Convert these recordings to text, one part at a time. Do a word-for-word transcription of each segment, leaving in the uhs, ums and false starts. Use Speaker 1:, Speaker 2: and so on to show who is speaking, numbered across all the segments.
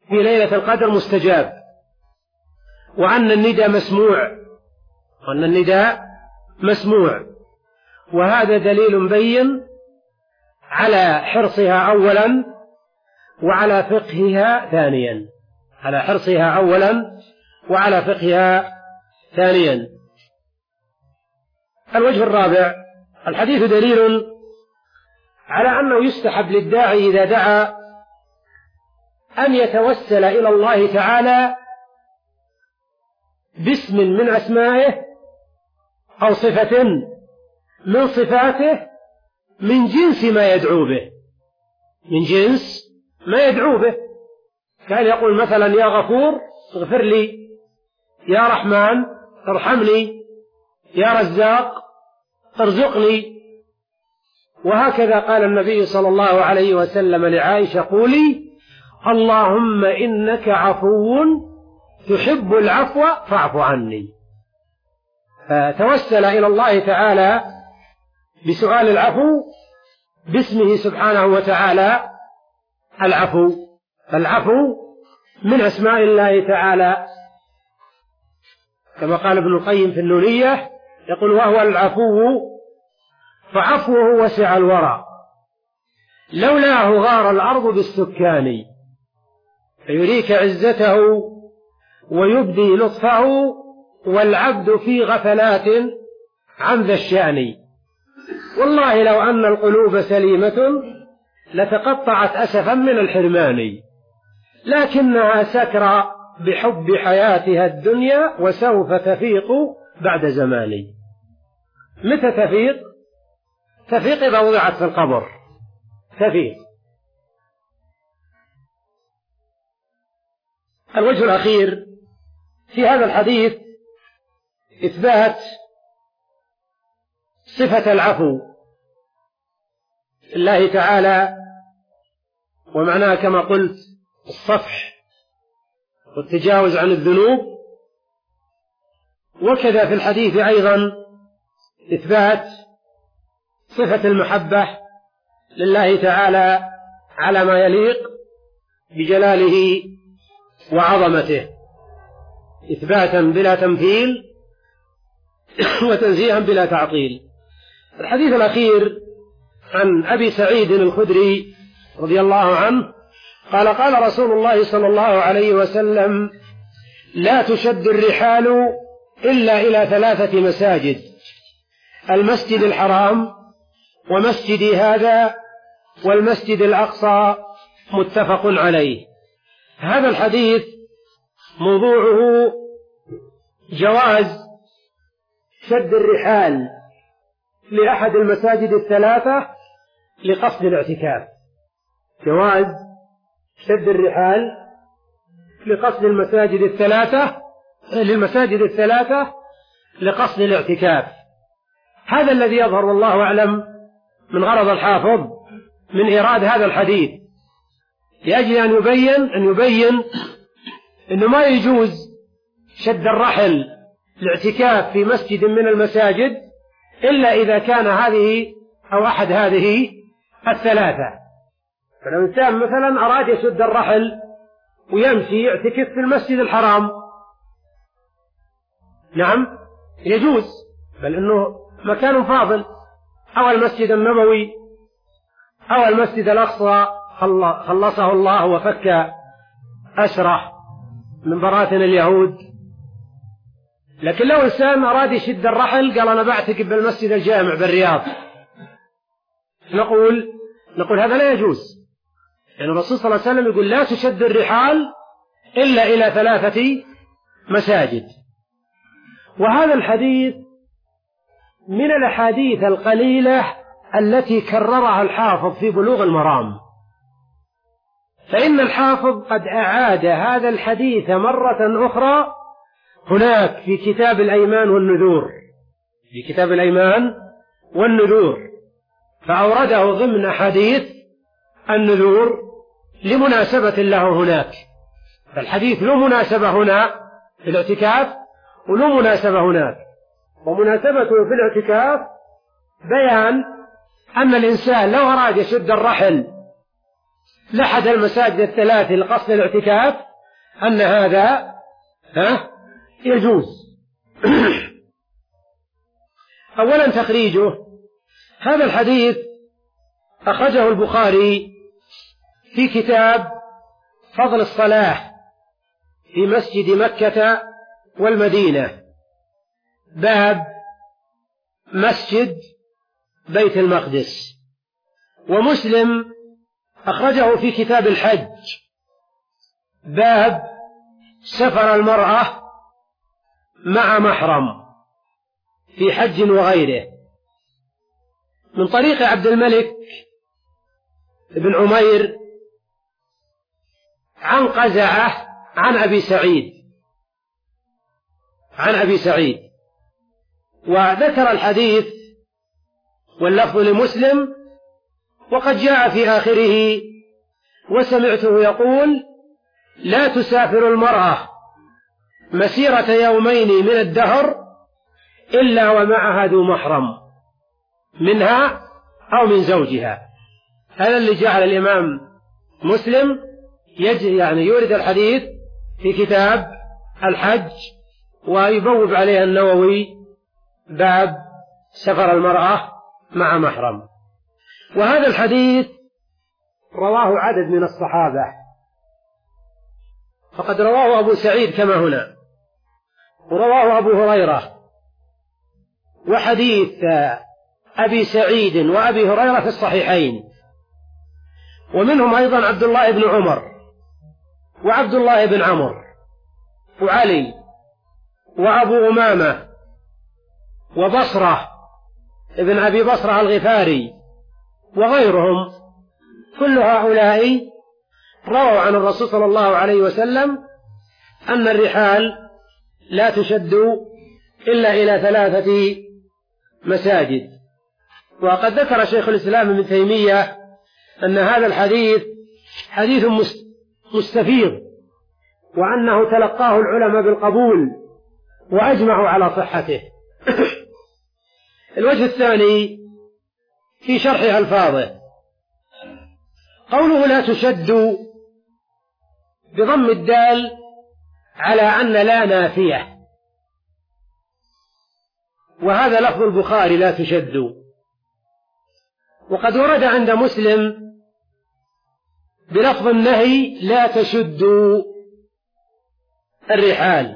Speaker 1: في ليلة القدر مستجاب، وأن النداء مسموع وأن النداء مسموع وهذا دليل بين على حرصها أولا وعلى فقهها ثانيا على حرصها أولا وعلى فقهها ثانيا. الوجه الرابع: الحديث دليل على أنه يستحب للداعي إذا دعا أن يتوسل إلى الله تعالى باسم من أسمائه أو صفة من صفاته من جنس ما يدعو به من جنس ما يدعو به كان يقول مثلا: يا غفور اغفر لي، يا رحمن ارحمني، يا رزاق ارزقني. وهكذا قال النبي صلى الله عليه وسلم لعائشة: قولي اللهم إنك عفو تحب العفو فاعف عني. فتوسل إلى الله تعالى بسؤال العفو باسمه سبحانه وتعالى العفو. العفو من أسماء الله تعالى كما قال ابن القيم في النونية، يقول: وهو العفو فعفوه وسع الورى، لولاه غار الأرض بالسكان، فيريك عزته ويبدي لطفه، والعبد في غفلات عن ذا الشأن. والله لو أن القلوب سليمة لتقطعت أسفا من الحرمان، لكنها سكرى بحب حياتها الدنيا، وسوف تفيق بعد زمان. متى تفيق؟ تفيق إذا وضعت في القبر تفيق. الوجه الأخير في هذا الحديث إثبات صفة العفو لله تعالى، ومعناه كما قلت الصفح والتجاوز عن الذنوب. وكذا في الحديث أيضا إثبات صفة المحبة لله تعالى على ما يليق بجلاله وعظمته، إثباتا بلا تمثيل وتنزيها بلا تعطيل. الحديث الأخير عن أبي سعيد الخدري رضي الله عنه قال: قال رسول الله صلى الله عليه وسلم: لا تشد الرحال إلا إلى ثلاثة مساجد: المسجد الحرام، ومسجدي هذا، والمسجد الأقصى، متفق عليه. هذا الحديث موضوعه جواز شد الرحال لأحد المساجد الثلاثة لقصد الاعتكاف. جواز شد الرحال لقصد المساجد الثلاثة للمساجد الثلاثة لقصد الاعتكاف. هذا الذي يظهر والله أعلم من غرض الحافظ من إيراد هذا الحديث، لأجل أن يبين أن يبين أنه ما يجوز شد الرحل الاعتكاف في مسجد من المساجد إلا إذا كان هذه أو أحد هذه الثلاثة. فلو إنسان مثلا أراد يشد الرحل ويمشي يعتكف في المسجد الحرام، نعم يجوز، بل إنه مكان فاضل، أو المسجد النبوي أو المسجد الأقصى خلصه الله وفك أسره من براثن اليهود. لكن لو إنسان أراد يشد الرحل قال أنا بعتكف بالمسجد الجامع بالرياض، نقول نقول هذا لا يجوز، يعني الرسول صلى الله عليه وسلم يقول: لا تشد الرحال إلا إلى ثلاثة مساجد. وهذا الحديث من الأحاديث القليلة التي كررها الحافظ في بلوغ المرام، فإن الحافظ قد أعاد هذا الحديث مرة أخرى هناك في كتاب الأيمان والنذور في كتاب الأيمان والنذور فأورده ضمن حديث النذور لمناسبة له هناك. فالحديث له مناسبة هنا في الاعتكاف وله مناسبة هناك، ومناسبته في الاعتكاف بيان أن الإنسان لو أراد يشد الرحل لحد المساجد الثلاث لقصد الاعتكاف أن هذا ها يجوز. أولا تخريجه، هذا الحديث أخرجه البخاري في كتاب فضل الصلاة في مسجد مكة والمدينة، باب مسجد بيت المقدس. ومسلم أخرجه في كتاب الحج، باب سفر المرأة مع محرم في حج وغيره، من طريق عبد الملك بن عمير عن قزعة عن أبي سعيد عن أبي سعيد وذكر الحديث واللفظ لمسلم، وقد جاء في آخره: وسمعته يقول: لا تسافر المرأة مسيرة يومين من الدهر إلا ومعها ذو محرم منها أو من زوجها. هذا اللي جعل الإمام مسلم يجري يعني يورد الحديث في كتاب الحج ويبوب عليه النووي باب سفر المرأة مع محرم. وهذا الحديث رواه عدد من الصحابة، فقد رواه أبو سعيد كما هنا، ورواه أبو هريرة، وحديث أبي سعيد وأبي هريرة في الصحيحين، ومنهم أيضا عبد الله بن عمر وعبد الله بن عمرو وعلي وأبو أمامة وبصرة ابن أبي بصرة الغفاري وغيرهم. كل هؤلاء رووا عن الرسول صلى الله عليه وسلم أن الرحال لا تشد إلا إلى ثلاثة مساجد. وقد ذكر شيخ الإسلام ابن تيمية أن هذا الحديث حديث مستفيض، وأنه تلقاه العلماء بالقبول وأجمعوا على صحته. الوجه الثاني في شرح ألفاظه، قوله لا تشد بضم الدال على أن لا نافية، وهذا لفظ البخاري لا تشد. وقد ورد عند مسلم بلفظ النهي لا تشدوا الرحال.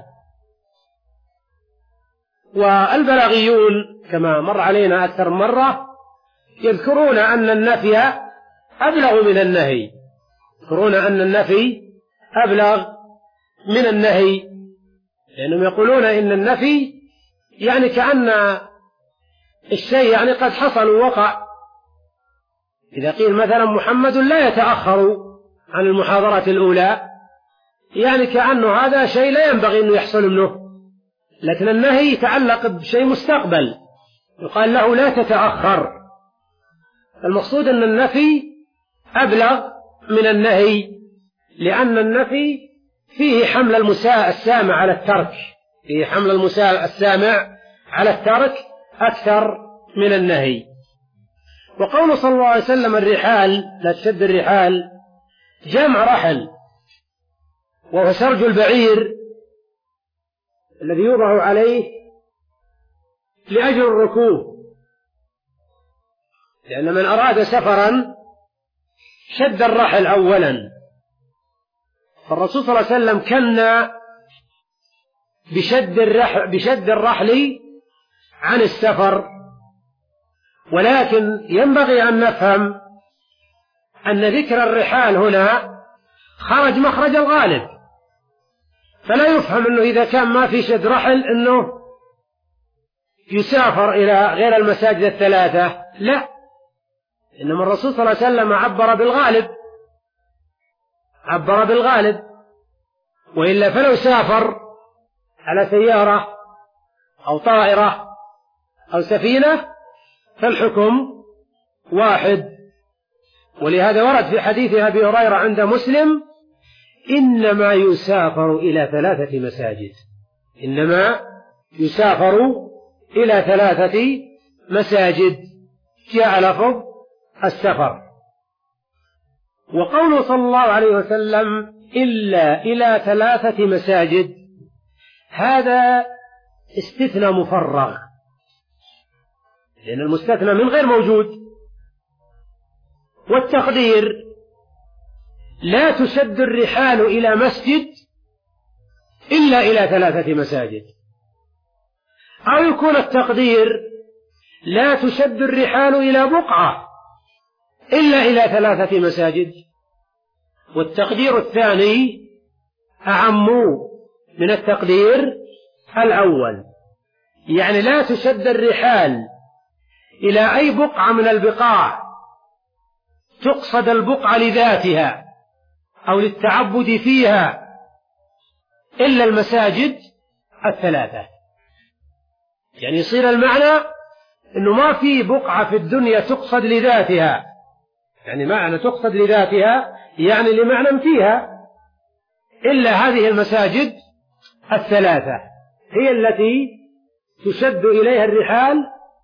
Speaker 1: والبلاغيون كما مر علينا أكثر من مرة يذكرون أن النفي أبلغ من النهي، يذكرون أن النفي أبلغ من النهي، لأنهم يقولون إن النفي يعني كأن الشيء يعني قد حصل ووقع. إذا قيل مثلا محمد لا يتأخر عن المحاضرة الأولى، يعني كأنه هذا شيء لا ينبغي أنه يحصل منه، لكن النهي يتعلق بشيء مستقبل، يقال له لا تتأخر. المقصود أن النفي أبلغ من النهي، لأن النفي فيه حمل المساء السامع على الترك، فيه حمل المساء السامع على الترك أكثر من النهي. وقول صلى الله عليه وسلم الرحال لا تشد الرحال جمع رحل، وهو سرج البعير الذي يوضع عليه لأجل الركوب، لأن من أراد سفرا شد الرحل أولا. فالرسول صلى الله عليه وسلم كان بشد الرحل, بشد الرحل عن السفر، ولكن ينبغي أن نفهم أن ذكر الرحال هنا خرج مخرج الغالب، فلا يفهم أنه إذا كان ما في شد رحل أنه يسافر إلى غير المساجد الثلاثة، لا، إنما الرسول صلى الله عليه وسلم عبر بالغالب عبر بالغالب وإلا فلو سافر على سيارة أو طائرة أو سفينة فالحكم واحد. ولهذا ورد في حديث أبي هريرة عند مسلم: إنما يسافر إلى ثلاثة مساجد، إنما يسافر إلى ثلاثة مساجد، جاء لفظ السفر. وقوله صلى الله عليه وسلم إلا إلى ثلاثة مساجد، هذا استثناء مفرغ، لأن المستثنى من غير موجود. والتقدير لا تشد الرحال إلى مسجد إلا إلى ثلاثة مساجد، أو يكون التقدير لا تشد الرحال إلى بقعة إلا إلى ثلاثة مساجد. والتقدير الثاني أعم من التقدير الأول، يعني لا تشد الرحال إلى أي بقعة من البقاع تقصد البقعة لذاتها أو للتعبد فيها إلا المساجد الثلاثة. يعني يصير المعنى أنه ما في بقعة في الدنيا تقصد لذاتها، يعني معنى تقصد لذاتها يعني لمعنى فيها، إلا هذه المساجد الثلاثة هي التي تشد إليها الرحال،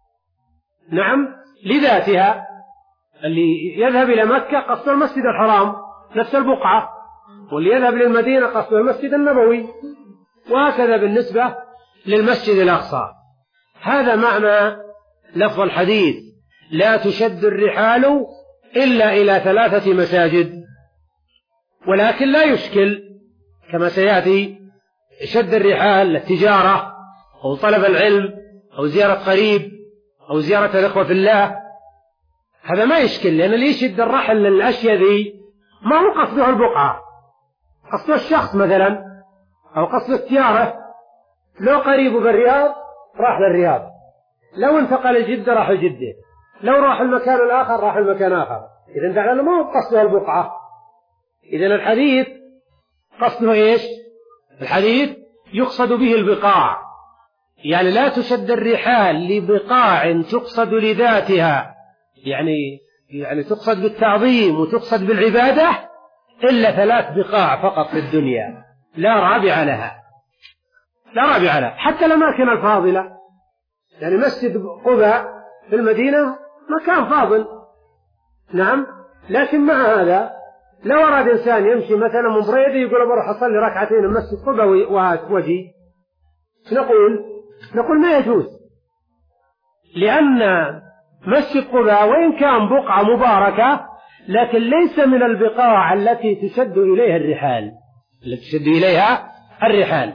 Speaker 1: نعم، لذاتها. اللي يذهب إلى مكة قصد المسجد الحرام نفس البقعة، واللي يذهب للمدينة قصد المسجد النبوي، وهكذا بالنسبة للمسجد الأقصى. هذا معنى لفظ الحديث لا تشد الرحال إلا إلى ثلاثة مساجد. ولكن لا يشكل كما سيأتي شد الرحال للتجارة أو طلب العلم أو زيارة قريب أو زيارة الإخوة في الله، هذا ما يشكل، لأن اللي يشد الرحل للأشياء ذي ما هو قصده البقعة، قصده الشخص مثلا، أو قصده التجارة. لو قريبه بالرياض راح للرياض، لو انتقل الجدة راح الجدة، لو راح المكان الآخر راح المكان آخر. إذن فعلا ما هو قصده البقعة. إذن الحديث قصده إيش؟ الحديث يقصد به البقاع، يعني لا تشد الرحال لبقاع تقصد لذاتها، يعني يعني تقصد بالتعظيم وتقصد بالعبادة إلا ثلاث بقاع فقط في الدنيا، لا رابع لها، لا رابع لها. حتى الأماكن الفاضلة، يعني مسجد قباء في المدينة مكان فاضل، نعم، لكن مع هذا لو أراد إنسان يمشي مثلا من بريدة يقول بروح أصلي ركعتين المسجد قباء وجي، نقول نقول ما يجوز، لأن مسجد قباء وإن كان بقعة مباركة لكن ليس من البقاع التي تشد إليها الرحال، التي تشد إليها الرحال.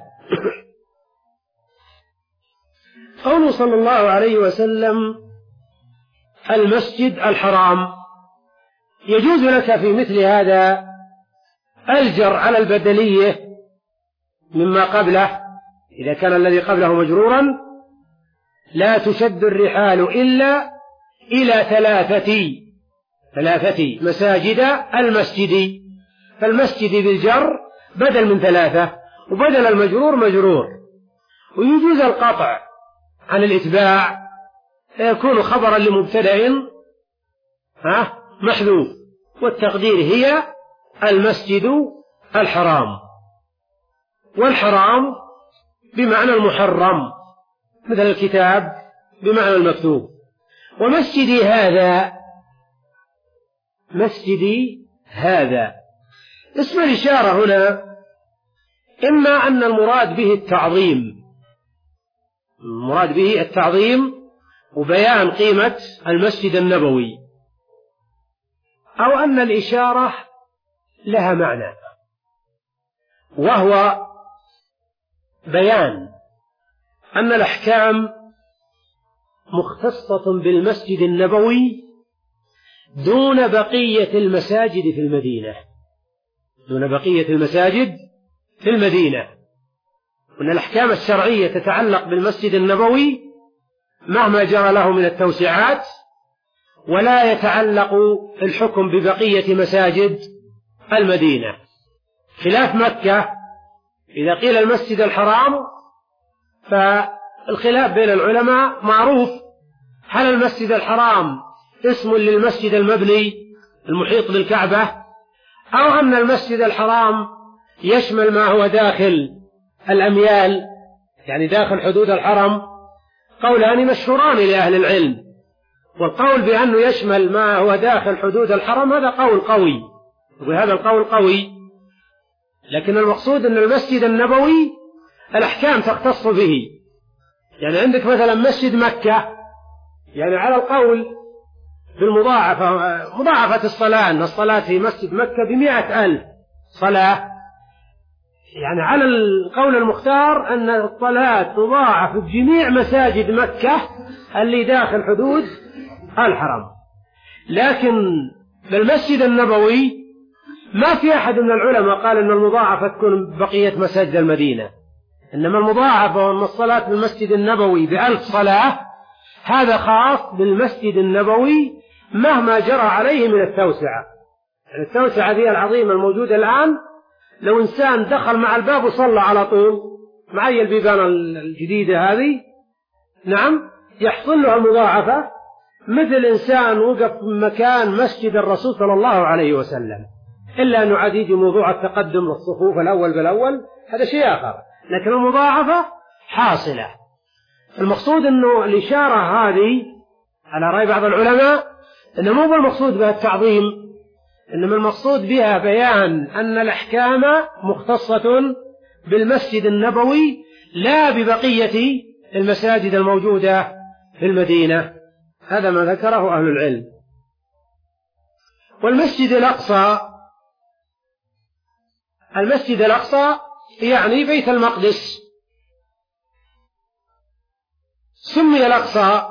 Speaker 1: قوله صلى الله عليه وسلم المسجد الحرام، يجوز لك في مثل هذا الجر على البدلية مما قبله، إذا كان الذي قبله مجرورا، لا تشد الرحال إلا إلى ثلاثة ثلاثة مساجد المسجد، فالمسجد بالجر بدل من ثلاثة، وبدل المجرور مجرور. ويجوز القطع عن الإتباع، فيكون خبرا لمبتدأ ها محذوف، والتقدير هي المسجد الحرام. والحرام بمعنى المحرم، مثل الكتاب بمعنى المكتوب. ومسجدي هذا، مسجدي هذا اسم الإشارة هنا إما أن المراد به التعظيم، المراد به التعظيم وبيان قيمة المسجد النبوي، أو أن الإشارة لها معنى، وهو بيان أن الأحكام مختصة بالمسجد النبوي دون بقية المساجد في المدينة، دون بقية المساجد في المدينة، وأن الأحكام الشرعية تتعلق بالمسجد النبوي مهما جرى له من التوسعات، ولا يتعلق الحكم ببقية مساجد المدينة، خلاف مكة. إذا قيل المسجد الحرام فالخلاف بين العلماء معروف، هل المسجد الحرام اسم للمسجد المبني المحيط بالكعبة، أو أن المسجد الحرام يشمل ما هو داخل الأميال، يعني داخل حدود الحرم. قولان مشهوران لأهل العلم، والقول بأنه يشمل ما هو داخل حدود الحرم هذا قول قوي، وهذا القول قوي، لكن المقصود أن المسجد النبوي الأحكام تختص به. يعني عندك مثلا مسجد مكة، يعني على القول بالمضاعفة، مضاعفة الصلاة، أن الصلاة في مسجد مكة بمئة ألف صلاة، يعني على القول المختار أن الصلاة تضاعف بجميع مساجد مكة اللي داخل حدود الحرم. لكن بالمسجد النبوي ما في أحد من العلماء قال أن المضاعفة تكون بقية مساجد المدينة، إنما المضاعفة وأن الصلاة في المسجد النبوي بألف صلاة هذا خاص بالمسجد النبوي مهما جرى عليه من التوسعة. يعني التوسعة دي العظيمة الموجودة الآن، لو إنسان دخل مع الباب وصلى على طول معي البيبان الجديدة هذه، نعم، يحصل له المضاعفة مثل إنسان وقف مكان مسجد الرسول صلى الله عليه وسلم، إلا أنه عاد يجي موضوع التقدم للصفوف الأول بالأول، هذا شيء آخر، لكن المضاعفة حاصلة. المقصود أنه الإشارة هذه على رأي بعض العلماء أنه مو بالمقصود بها التعظيم، إنما المقصود بها بيان أن الأحكام مختصة بالمسجد النبوي لا ببقية المساجد الموجودة في المدينة. هذا ما ذكره أهل العلم. والمسجد الأقصى، المسجد الأقصى يعني بيت المقدس، سمي الأقصى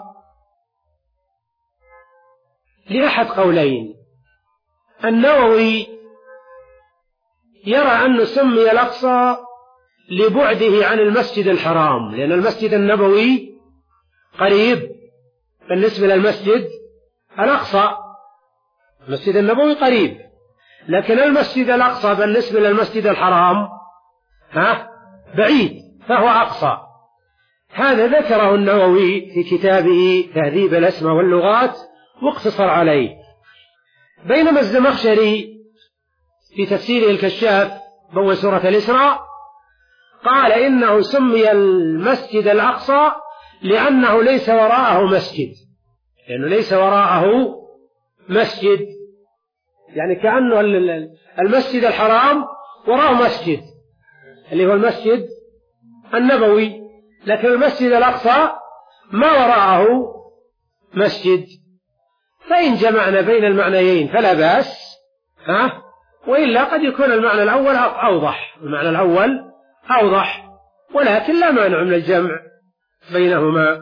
Speaker 1: لأحد قولين. النووي يرى أنه سمي الأقصى لبعده عن المسجد الحرام، لأن المسجد النبوي قريب بالنسبة للمسجد الأقصى، المسجد النبوي قريب، لكن المسجد الأقصى بالنسبة للمسجد الحرام ها بعيد، فهو أقصى. هذا ذكره النووي في كتابه تهذيب الأسماء واللغات واقتصر عليه. بينما الزمخشري في تفسيره الكشاف ضوء سورة الإسراء قال إنه سمي المسجد الأقصى لأنه ليس وراءه مسجد، لأنه ليس وراءه مسجد، يعني كأنه المسجد الحرام وراءه مسجد اللي هو المسجد النبوي، لكن المسجد الأقصى ما وراءه مسجد. فإن جمعنا بين المعنيين فلا بأس، ها، وإلا قد يكون المعنى الأول أوضح، المعنى الأول أوضح، ولكن لا مانع من الجمع بينهما.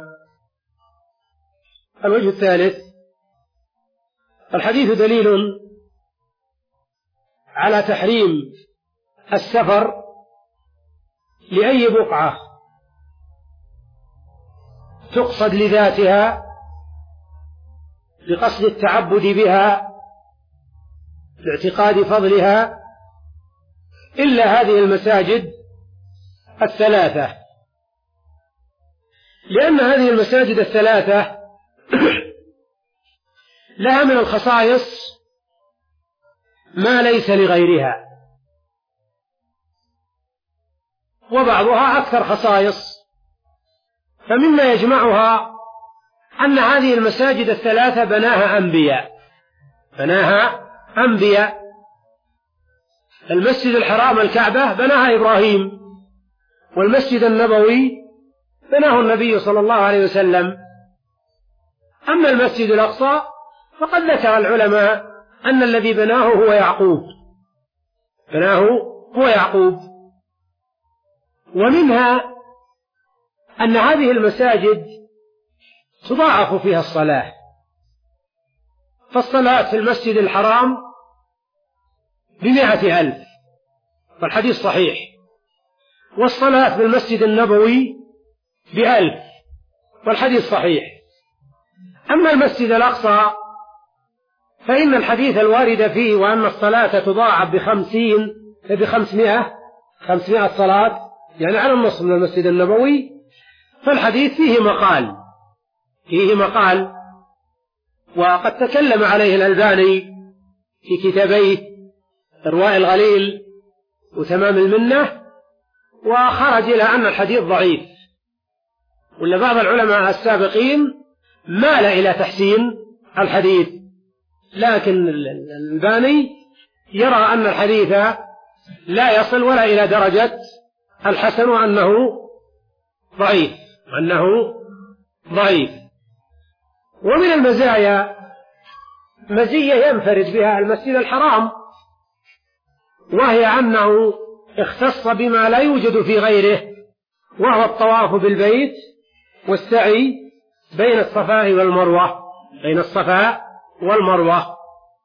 Speaker 1: الوجه الثالث: الحديث دليل على تحريم السفر لأي بقعة تقصد لذاتها بقصد التعبد بها لاعتقاد فضلها، إلا هذه المساجد الثلاثة، لأن هذه المساجد الثلاثة لها من الخصائص ما ليس لغيرها، وبعضها أكثر خصائص. فمما يجمعها أن هذه المساجد الثلاثة بناها أنبياء، بناها أنبياء. المسجد الحرام الكعبة بناها إبراهيم، والمسجد النبوي بناه النبي صلى الله عليه وسلم. أما المسجد الأقصى فقد ذكر العلماء أن الذي بناه هو يعقوب، بناه هو يعقوب. ومنها أن هذه المساجد تضاعف فيها الصلاة، فالصلاة في المسجد الحرام بمئة ألف والحديث صحيح، والصلاة في المسجد النبوي بألف والحديث صحيح. أما المسجد الأقصى فإن الحديث الوارد فيه وأن الصلاة تضاعف بخمسين بخمسمائة خمسمائة صلاة، يعني على النصف من المسجد النبوي، فالحديث فيه مقال فيه مقال وقد تكلم عليه الألباني في كتابيه إرواء الغليل وتمام المنة، وخرج إلى أن الحديث ضعيف، ولا بعض العلماء السابقين مال إلى تحسين الحديث، لكن الألباني يرى أن الحديث لا يصل ولا إلى درجة الحسن وأنه ضعيف وأنه ضعيف. ومن المزايا مزية ينفرد بها المسجد الحرام، وهي أنه اختص بما لا يوجد في غيره، وهو الطواف بالبيت والسعي بين الصفاء والمروة بين الصفاء والمروة.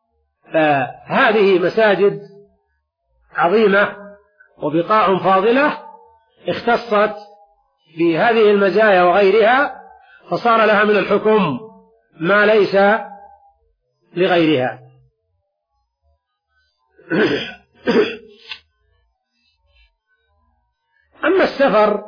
Speaker 1: فهذه مساجد عظيمة وبقاع فاضلة اختصت بهذه المزايا وغيرها، فصار لها من الحكم ما ليس لغيرها. أما السفر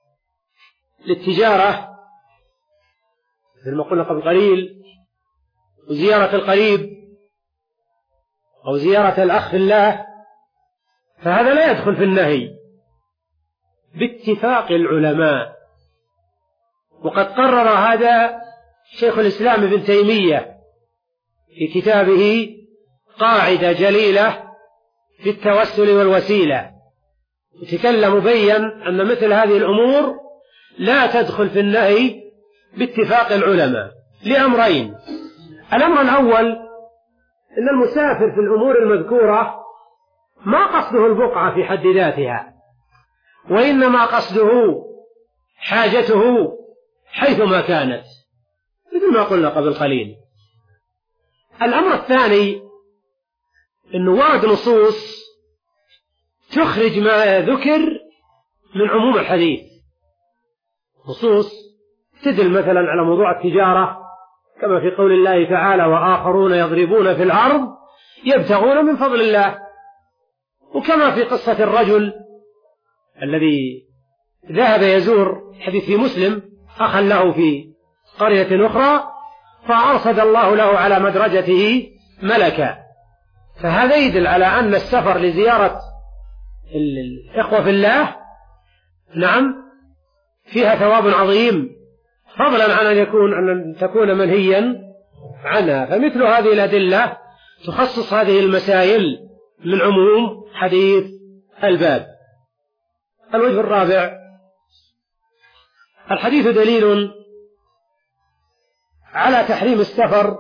Speaker 1: للتجارة مثل ما قلنا قبل قليل، وزيارة القريب أو زيارة الأخ في الله، فهذا لا يدخل في النهي باتفاق العلماء. وقد قرر هذا شيخ الإسلام ابن تيمية في كتابه قاعدة جليلة في التوسل والوسيلة، يتكلم مبين أن مثل هذه الأمور لا تدخل في النهي باتفاق العلماء لأمرين. الأمر الأول أن المسافر في الأمور المذكورة ما قصده البقعة في حد ذاتها، وإنما قصده حاجته حيثما كانت، مثل ما قلنا قبل قليل. الأمر الثاني أنه ورد نصوص تخرج ما ذكر من عموم الحديث، نصوص تدل مثلا على موضوع التجارة، كما في قول الله تعالى وآخرون يضربون في الأرض يبتغون من فضل الله، وكما في قصة الرجل الذي ذهب يزور، حديث في مسلم، أخا له في قرية أخرى فأرصد الله له على مدرجته ملكا. فهذا يدل على أن السفر لزيارة الإخوة في الله نعم فيها ثواب عظيم، فضلا عن أن يكون أن تكون منهيا عنها. فمثل هذه الأدلة تخصص هذه المسائل من عموم حديث الباب. الوجه الرابع: الحديث دليل على تحريم السفر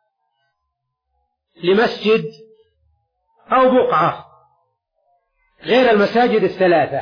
Speaker 1: لمسجد أو بقعة غير المساجد الثلاثة،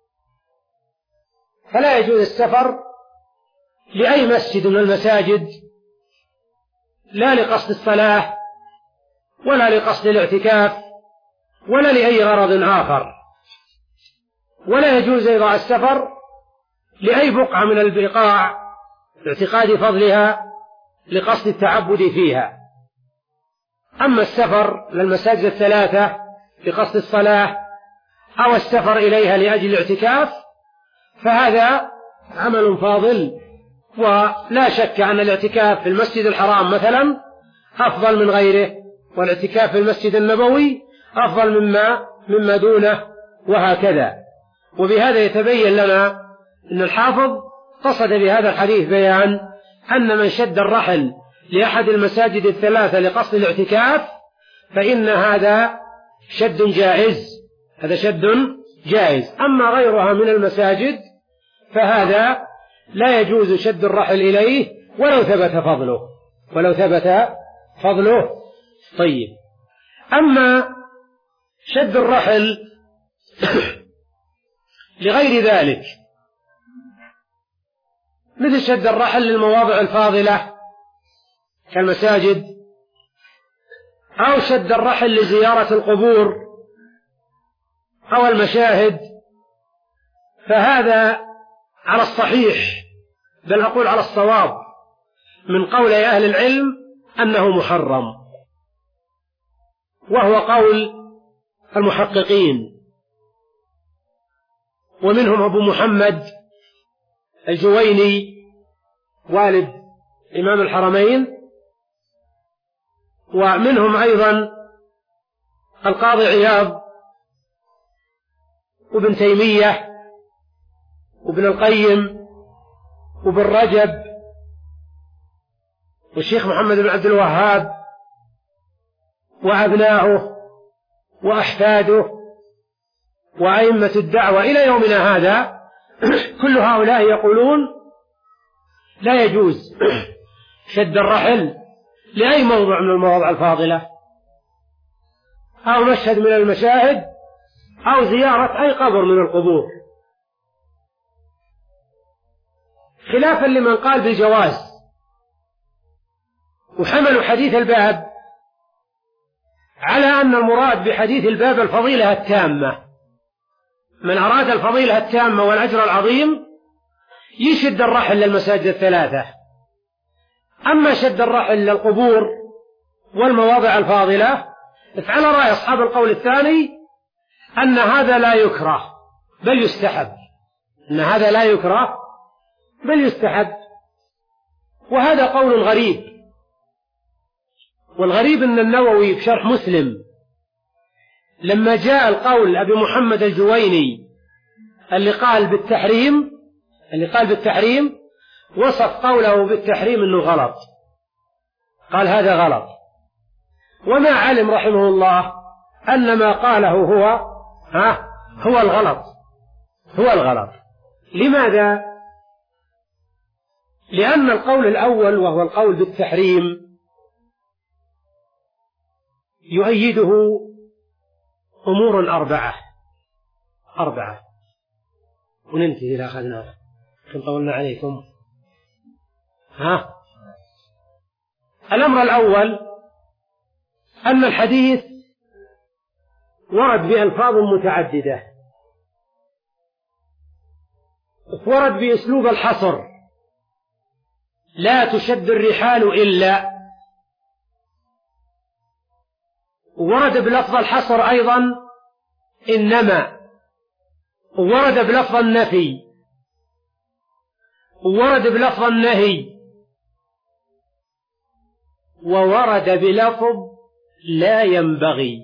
Speaker 1: فلا يجوز السفر لأي مسجد من المساجد، لا لقصد الصلاة ولا لقصد الاعتكاف ولا لأي غرض آخر. ولا يجوز أيضا السفر لأي بقعة من البقاع لاعتقاد فضلها لقصد التعبد فيها. أما السفر للمساجد الثلاثة لقصد الصلاة أو السفر إليها لأجل الاعتكاف فهذا عمل فاضل، ولا شك أن الاعتكاف في المسجد الحرام مثلا أفضل من غيره، والاعتكاف في المسجد النبوي أفضل مما مما دونه، وهكذا. وبهذا يتبين لنا أن الحافظ قصد بهذا الحديث بيان أن من شد الرحل لأحد المساجد الثلاثة لقصد الاعتكاف فإن هذا شد جائز، هذا شد جائز. أما غيرها من المساجد فهذا لا يجوز شد الرحل إليه ولو ثبت فضله ولو ثبت فضله طيب. أما شد الرحل لغير ذلك مثل شد الرحل للمواضع الفاضلة كالمساجد، أو شد الرحل لزيارة القبور أو المشاهد، فهذا على الصحيح، بل أقول على الصواب من قول أهل العلم أنه محرم، وهو قول المحققين، ومنهم أبو محمد الجويني والد إمام الحرمين، ومنهم أيضا القاضي عياض وابن تيمية وابن القيم وابن رجب والشيخ محمد بن عبد الوهاب وأبناؤه وأحفاده وأئمة الدعوة إلى يومنا هذا كل هؤلاء يقولون لا يجوز شد الرحل لأي موضع من المواضع الفاضلة أو مشهد من المشاهد أو زيارة أي قبر من القبور، خلافا لمن قال بالجواز وحملوا حديث الباب على أن المراد بحديث الباب الفضيلة التامة. من أراد الفضيلة التامة والأجر العظيم يشد الرحل للمساجد الثلاثة. أما شد الرحل للقبور والمواضع الفاضلة فعلى رأي أصحاب القول الثاني أن هذا لا يكره بل يستحب، أن هذا لا يكره بل يستحب، وهذا قول غريب. والغريب أن النووي في شرح مسلم لما جاء القول أبي محمد الجويني اللي قال بالتحريم اللي قال بالتحريم وصف قوله بالتحريم أنه غلط، قال هذا غلط، وما علم رحمه الله أن ما قاله هو ها هو الغلط هو الغلط. لماذا؟ لأن القول الأول وهو القول بالتحريم يؤيده أمور أربعة أربعة وننتهي إذا أخذناها كن طولنا عليكم. ها الأمر الأول أن الحديث ورد بألفاظ متعددة، ورد بأسلوب الحصر لا تشد الرحال إلا، ورد بلفظ الحصر أيضا إنما، ورد بلفظ النفي، ورد بلفظ النهي، وورد بلفظ لا ينبغي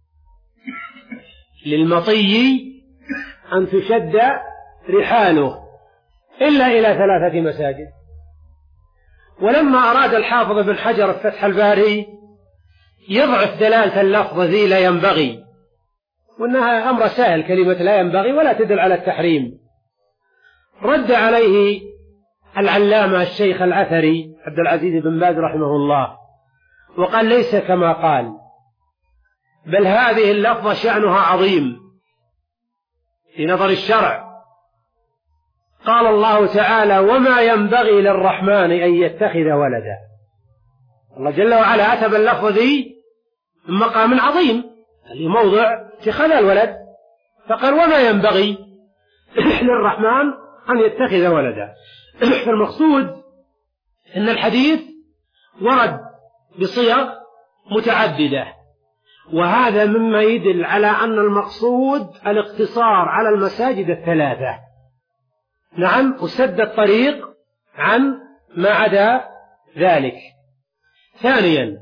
Speaker 1: للمطي أن تشد رحاله إلا إلى ثلاثة مساجد. ولما أراد الحافظ بن حجر في فتح الباري يضعف دلالة اللفظ ذي لا ينبغي، وأنها أمر سهل كلمة لا ينبغي ولا تدل على التحريم، رد عليه العلامة الشيخ العثري عبد العزيز بن باز رحمه الله وقال ليس كما قال، بل هذه اللفظة شأنها عظيم في نظر الشرع. قال الله تعالى وما ينبغي للرحمن أن يتخذ ولدا. الله جل وعلا أتى باللفظ ذي من مقام عظيم اللي موضع اتخاذ الولد، فقال وما ينبغي للرحمن أن يتخذ ولدا. فالمقصود أن الحديث ورد بصيغ متعددة، وهذا مما يدل على أن المقصود الاقتصار على المساجد الثلاثة، نعم، وسد الطريق عن ما عدا ذلك. ثانيا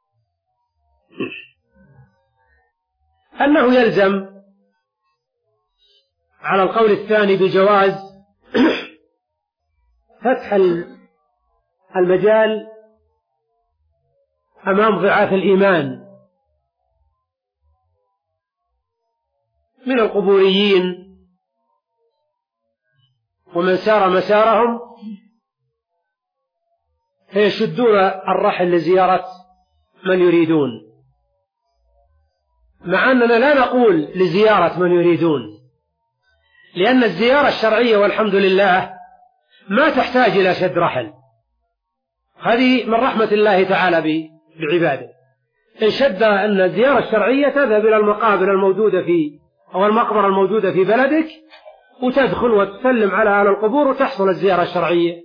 Speaker 1: أنه يلزم على القول الثاني بجواز فتح المجال أمام ضعاف الإيمان من القبوريين ومن سار مسارهم فيشدون الرحل لزيارة من يريدون، مع أننا لا نقول لزيارة من يريدون، لأن الزيارة الشرعية والحمد لله ما تحتاج إلى شد رحل، هذه من رحمة الله تعالى بعباده. إن شد أن الزيارة الشرعية تذهب إلى المقابر الموجودة في أو المقبرة الموجودة في بلدك وتدخل وتسلم على أهل القبور وتحصل الزيارة الشرعية.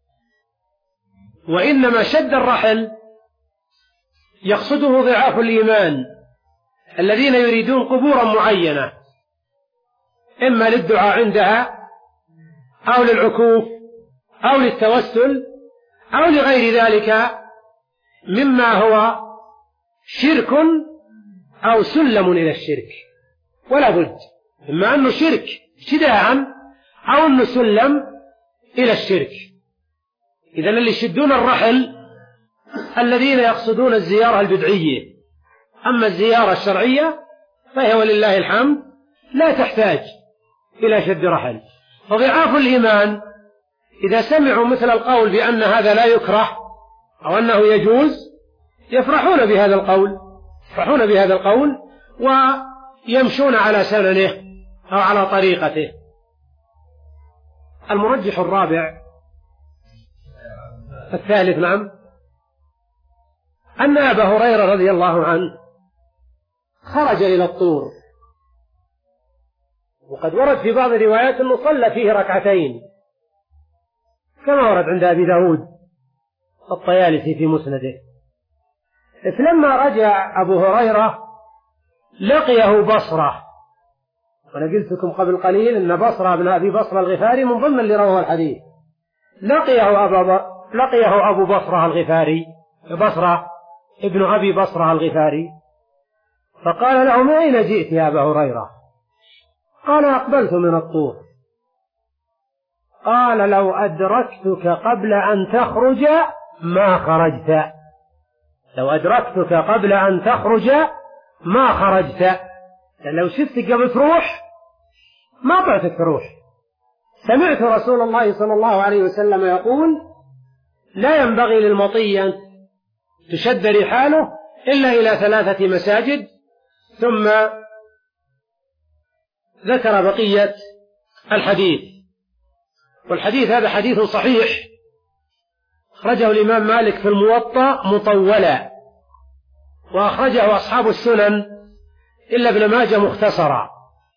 Speaker 1: وإنما شد الرحل يقصده ضعاف الإيمان الذين يريدون قبورا معينة إما للدعاء عندها أو للعكوف أو للتوسل أو لغير ذلك مما هو شرك أو سلم إلى الشرك، ولا بد إما أنه شرك ابتداء أو أنه سلم إلى الشرك. إذن اللي يشدون الرحل الذين يقصدون الزيارة البدعية، أما الزيارة الشرعية فهي ولله الحمد لا تحتاج إلى شد رحل. فضعاف الإيمان إذا سمعوا مثل القول بأن هذا لا يكره أو أنه يجوز يفرحون بهذا القول يفرحون بهذا القول ويمشون على سننه أو على طريقته. المرجح الرابع الثالث نعم أن أبا هريرة رضي الله عنه خرج إلى الطور، وقد ورد في بعض الروايات أنه صلى فيه ركعتين كما ورد عند أبي داود الطيالسي في مسنده. فلما رجع أبو هريرة لقيه بصرة، وأنا قلت لكم قبل قليل أن بصرة بن أبي بصرة الغفاري من ضمن اللي رواه الحديث. لقيه أبو لقيه أبو بصرة الغفاري بصرة ابن أبي بصرة الغفاري فقال له: من أين جئت يا أبا هريرة؟ قال: أقبلت من الطور. قال: لو أدركتك قبل أن تخرج ما خرجت لو أدركتك قبل أن تخرج ما خرجت لو شفتك قبل تروح ما طعتك تروح. سمعت رسول الله صلى الله عليه وسلم يقول: لا ينبغي للمطي أن تشد رحاله إلا إلى ثلاثة مساجد. ثم ذكر بقية الحديث، والحديث هذا حديث صحيح أخرجه الإمام مالك في الموطأ مطولا، وأخرجه أصحاب السنن إلا ابن ماجه مختصرا.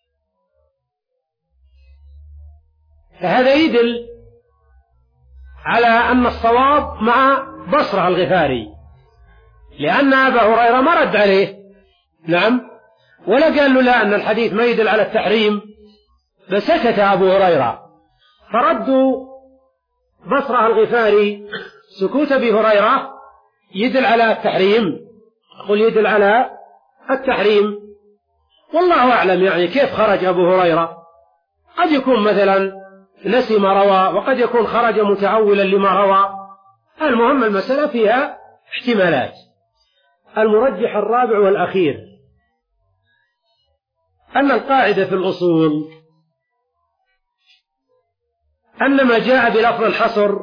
Speaker 1: فهذا يدل على أن الصواب مع بصرة الغفاري، لأن أبا هريرة ما رد عليه نعم ولا قال له لا أن الحديث ما يدل على التحريم، فسكت أبو هريرة. فردوا بصرة الغفاري سكوت أبي هريرة يدل على التحريم، قل يدل على التحريم. والله أعلم يعني كيف خرج أبو هريرة، قد يكون مثلا نسي ما روى، وقد يكون خرج متعولا لما روى. المهم المسألة فيها احتمالات. المرجح الرابع والأخير أن القاعدة في الأصول أن ما جاء بلفظ الحصر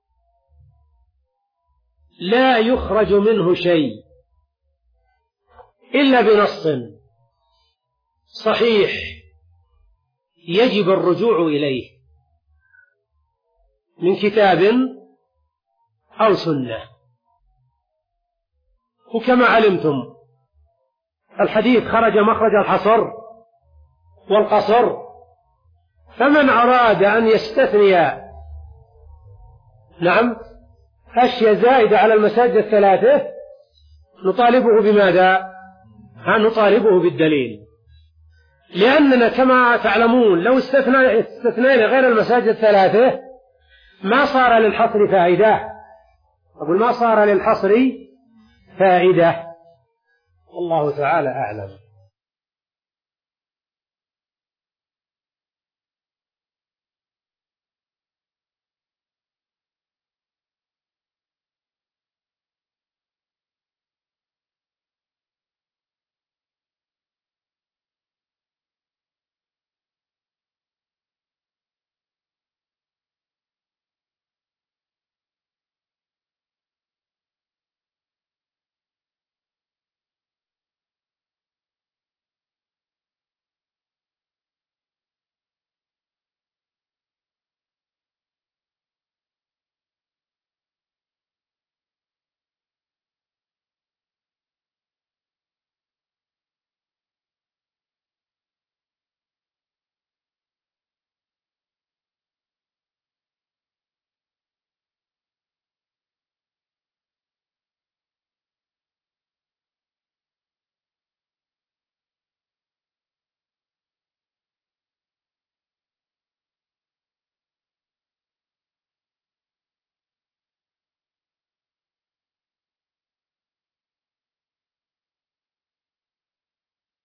Speaker 1: لا يخرج منه شيء إلا بنص صحيح يجب الرجوع إليه من كتاب أو سنة. وكما علمتم الحديث خرج مخرج الحصر والقصر، فمن أراد أن يستثني نعم أشياء زائدة على المساجد الثلاثة نطالبه بماذا؟ نطالبه بالدليل، لأننا كما تعلمون لو استثنينا غير المساجد الثلاثة ما صار للحصر فائدة. أقول ما صار للحصر فائدة. والله تعالى أعلم.